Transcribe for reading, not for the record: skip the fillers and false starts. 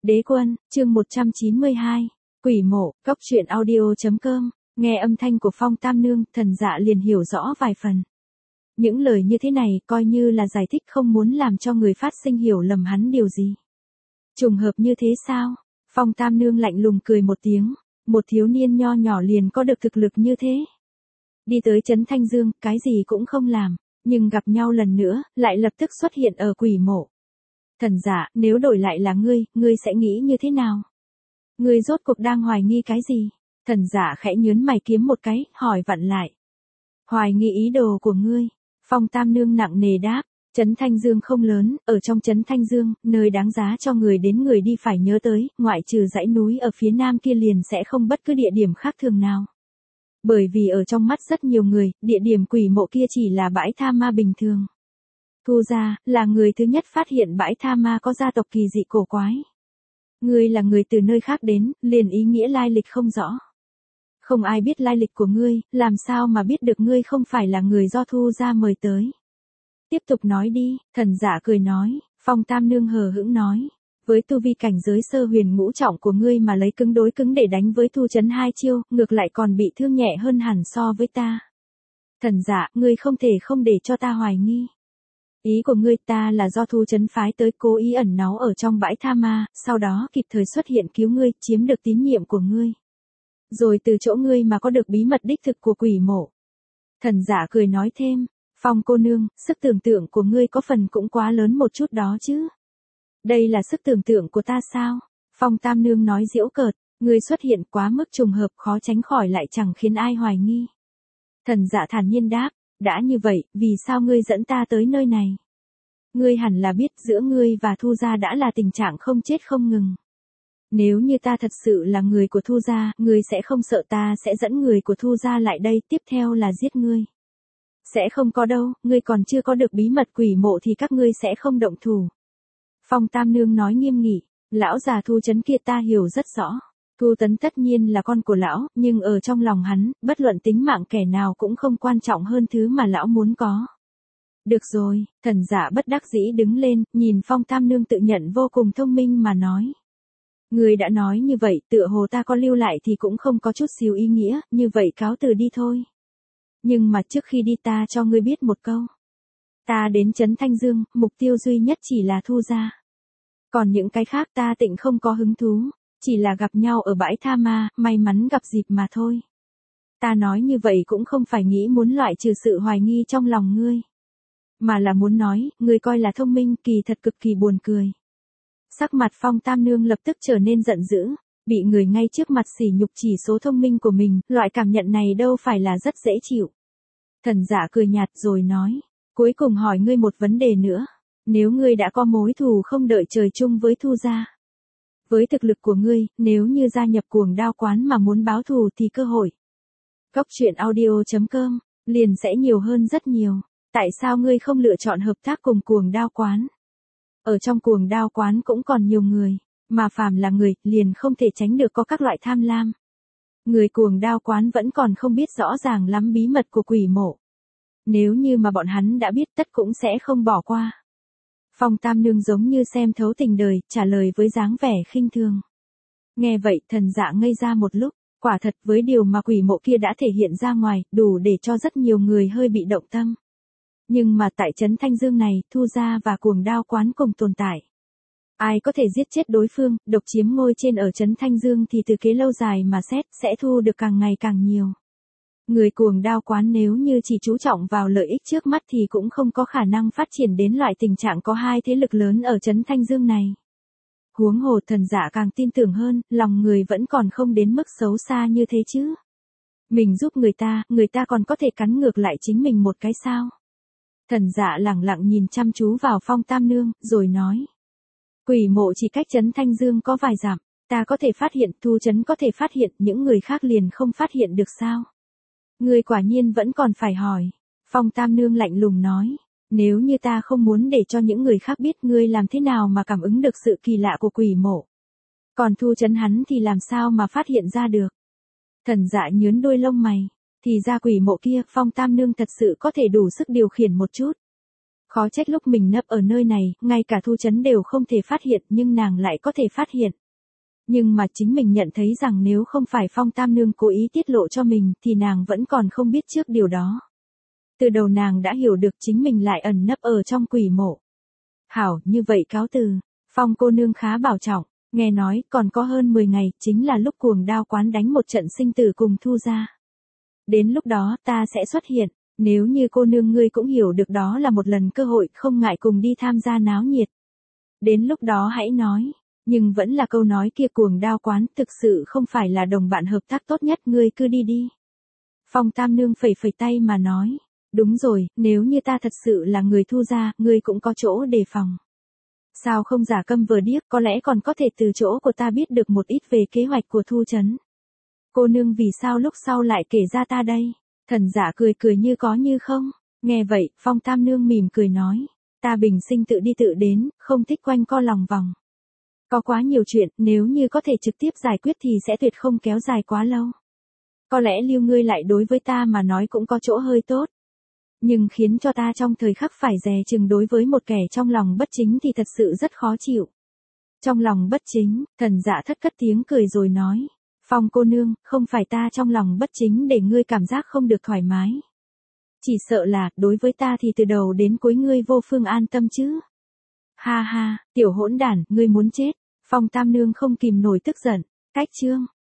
Đế quân, chương 192. Quỷ mộ, góc truyện audio.com. Nghe âm thanh của Phong Tam Nương, Thần Dạ liền hiểu rõ vài phần. Những lời như thế này coi như là giải thích không muốn làm cho người phát sinh hiểu lầm hắn điều gì. Trùng hợp như thế sao? Phong Tam Nương lạnh lùng cười một tiếng, một thiếu niên nho nhỏ liền có được thực lực như thế. Đi tới Trấn Thanh Dương, cái gì cũng không làm, nhưng gặp nhau lần nữa, lại lập tức xuất hiện ở quỷ mộ. Thần Dạ, nếu đổi lại là ngươi sẽ nghĩ như thế nào? Ngươi rốt cuộc đang hoài nghi cái gì? Thần Dạ khẽ nhớn mày kiếm một cái, hỏi vặn lại. Hoài nghi ý đồ của ngươi. Phong Tam Nương nặng nề đáp, Trấn Thanh Dương không lớn, ở trong Trấn Thanh Dương, nơi đáng giá cho người đến người đi phải nhớ tới, ngoại trừ dãy núi ở phía nam kia liền sẽ không bất cứ địa điểm khác thường nào. Bởi vì ở trong mắt rất nhiều người, địa điểm quỷ mộ kia chỉ là bãi tha ma bình thường. Thu gia là người thứ nhất phát hiện bãi tha ma có gia tộc kỳ dị cổ quái. Ngươi là người từ nơi khác đến, liền ý nghĩa lai lịch không rõ. Không ai biết lai lịch của ngươi, làm sao mà biết được ngươi không phải là người do Thu gia mời tới. Tiếp tục nói đi, Thần Dạ cười nói, Phong Tam Nương hờ hững nói. Với tu vi cảnh giới sơ huyền ngũ trọng của ngươi mà lấy cứng đối cứng để đánh với Thu Trấn hai chiêu, ngược lại còn bị thương nhẹ hơn hẳn so với ta. Thần Dạ, ngươi không thể không để cho ta hoài nghi. Ý của ngươi ta là do Thu Trấn phái tới cố ý ẩn náu ở trong bãi tha ma, sau đó kịp thời xuất hiện cứu ngươi, chiếm được tín nhiệm của ngươi. Rồi từ chỗ ngươi mà có được bí mật đích thực của quỷ mộ. Thần Dạ cười nói thêm, Phong cô nương, sức tưởng tượng của ngươi có phần cũng quá lớn một chút đó chứ. Đây là sức tưởng tượng của ta sao? Phong Tam Nương nói giễu cợt, ngươi xuất hiện quá mức trùng hợp khó tránh khỏi lại chẳng khiến ai hoài nghi. Thần Dạ thản nhiên đáp, đã như vậy, vì sao ngươi dẫn ta tới nơi này? Ngươi hẳn là biết giữa ngươi và Thu gia đã là tình trạng không chết không ngừng. Nếu như ta thật sự là người của Thu gia, ngươi sẽ không sợ ta sẽ dẫn người của Thu gia lại đây, tiếp theo là giết ngươi. Sẽ không có đâu, ngươi còn chưa có được bí mật quỷ mộ thì các ngươi sẽ không động thủ. Phong Tam Nương nói nghiêm nghị, lão già Thu Trấn kia ta hiểu rất rõ. Thu Tấn tất nhiên là con của lão, nhưng ở trong lòng hắn, bất luận tính mạng kẻ nào cũng không quan trọng hơn thứ mà lão muốn có. Được rồi, Thần Dạ bất đắc dĩ đứng lên, nhìn Phong Tam Nương tự nhận vô cùng thông minh mà nói. Người đã nói như vậy, tựa hồ ta có lưu lại thì cũng không có chút xíu ý nghĩa, như vậy cáo từ đi thôi. Nhưng mà trước khi đi ta cho ngươi biết một câu. Ta đến Trấn Thanh Dương, mục tiêu duy nhất chỉ là Thu gia. Còn những cái khác ta tịnh không có hứng thú, chỉ là gặp nhau ở bãi tha ma, may mắn gặp dịp mà thôi. Ta nói như vậy cũng không phải nghĩ muốn loại trừ sự hoài nghi trong lòng ngươi. Mà là muốn nói, ngươi coi là thông minh kỳ thật cực kỳ buồn cười. Sắc mặt Phong Tam Nương lập tức trở nên giận dữ, bị người ngay trước mặt sỉ nhục chỉ số thông minh của mình, loại cảm nhận này đâu phải là rất dễ chịu. Thần Dạ cười nhạt rồi nói, cuối cùng hỏi ngươi một vấn đề nữa, nếu ngươi đã có mối thù không đợi trời chung với Thu gia. Với thực lực của ngươi, nếu như gia nhập Cuồng Đao Quán mà muốn báo thù thì cơ hội. Góc truyện audio.com, liền sẽ nhiều hơn rất nhiều. Tại sao ngươi không lựa chọn hợp tác cùng Cuồng Đao Quán? Ở trong Cuồng Đao Quán cũng còn nhiều người, mà phàm là người, liền không thể tránh được có các loại tham lam. Người Cuồng Đao Quán vẫn còn không biết rõ ràng lắm bí mật của quỷ mộ. Nếu như mà bọn hắn đã biết tất cũng sẽ không bỏ qua. Phong Tam Nương giống như xem thấu tình đời, trả lời với dáng vẻ khinh thường. Nghe vậy Thần Dạ ngây ra một lúc, quả thật với điều mà quỷ mộ kia đã thể hiện ra ngoài, đủ để cho rất nhiều người hơi bị động tâm. Nhưng mà tại Trấn Thanh Dương này, Thu gia và Cuồng Đao Quán cùng tồn tại. Ai có thể giết chết đối phương, độc chiếm ngôi trên ở Trấn Thanh Dương thì từ kế lâu dài mà xét, sẽ thu được càng ngày càng nhiều. Người Cuồng Đao Quán nếu như chỉ chú trọng vào lợi ích trước mắt thì cũng không có khả năng phát triển đến loại tình trạng có hai thế lực lớn ở Trấn Thanh Dương này. Huống hồ Thần Dạ càng tin tưởng hơn, lòng người vẫn còn không đến mức xấu xa như thế chứ. Mình giúp người ta còn có thể cắn ngược lại chính mình một cái sao. Thần Dạ lẳng lặng nhìn chăm chú vào Phong Tam Nương, rồi nói. Quỷ mộ chỉ cách Trấn Thanh Dương có vài dặm, ta có thể phát hiện, Thu Trấn có thể phát hiện, những người khác liền không phát hiện được sao? Ngươi quả nhiên vẫn còn phải hỏi. Phong Tam Nương lạnh lùng nói, nếu như ta không muốn để cho những người khác biết ngươi làm thế nào mà cảm ứng được sự kỳ lạ của quỷ mộ. Còn Thu Trấn hắn thì làm sao mà phát hiện ra được? Thần Dạ nhướn đuôi lông mày, thì ra quỷ mộ kia Phong Tam Nương thật sự có thể đủ sức điều khiển một chút. Khó trách lúc mình nấp ở nơi này, ngay cả Thu Chấn đều không thể phát hiện nhưng nàng lại có thể phát hiện. Nhưng mà chính mình nhận thấy rằng nếu không phải Phong Tam Nương cố ý tiết lộ cho mình thì nàng vẫn còn không biết trước điều đó. Từ đầu nàng đã hiểu được chính mình lại ẩn nấp ở trong quỷ mộ. Hảo, như vậy cáo từ. Phong cô nương khá bảo trọng, nghe nói còn có hơn 10 ngày chính là lúc Cuồng Đao quán đánh một trận sinh tử cùng Thu gia. Đến lúc đó ta sẽ xuất hiện, nếu như cô nương ngươi cũng hiểu được đó là một lần cơ hội không ngại cùng đi tham gia náo nhiệt. Đến lúc đó hãy nói, nhưng vẫn là câu nói kia Cuồng Đao quán thực sự không phải là đồng bạn hợp tác tốt nhất ngươi cứ đi đi. Phong Tam Nương phẩy phẩy tay mà nói, đúng rồi, nếu như ta thật sự là người Thu gia, ngươi cũng có chỗ đề phòng. Sao không giả câm vờ điếc, có lẽ còn có thể từ chỗ của ta biết được một ít về kế hoạch của Thu Chấn. Cô nương vì sao lúc sau lại kể ra ta đây? Thần giả cười cười như có như không. Nghe vậy, Phong Tam Nương mỉm cười nói, ta bình sinh tự đi tự đến, không thích quanh co lòng vòng. Có quá nhiều chuyện, nếu như có thể trực tiếp giải quyết thì sẽ tuyệt không kéo dài quá lâu. Có lẽ lưu ngươi lại đối với ta mà nói cũng có chỗ hơi tốt. Nhưng khiến cho ta trong thời khắc phải dè chừng đối với một kẻ trong lòng bất chính thì thật sự rất khó chịu. Trong lòng bất chính, thần dạ thất cất tiếng cười rồi nói. Phong cô nương, không phải ta trong lòng bất chính để ngươi cảm giác không được thoải mái. Chỉ sợ là, đối với ta thì từ đầu đến cuối ngươi vô phương an tâm chứ. Ha ha, tiểu hỗn đản, ngươi muốn chết. Phong Tam Nương không kìm nổi tức giận. Cách chương.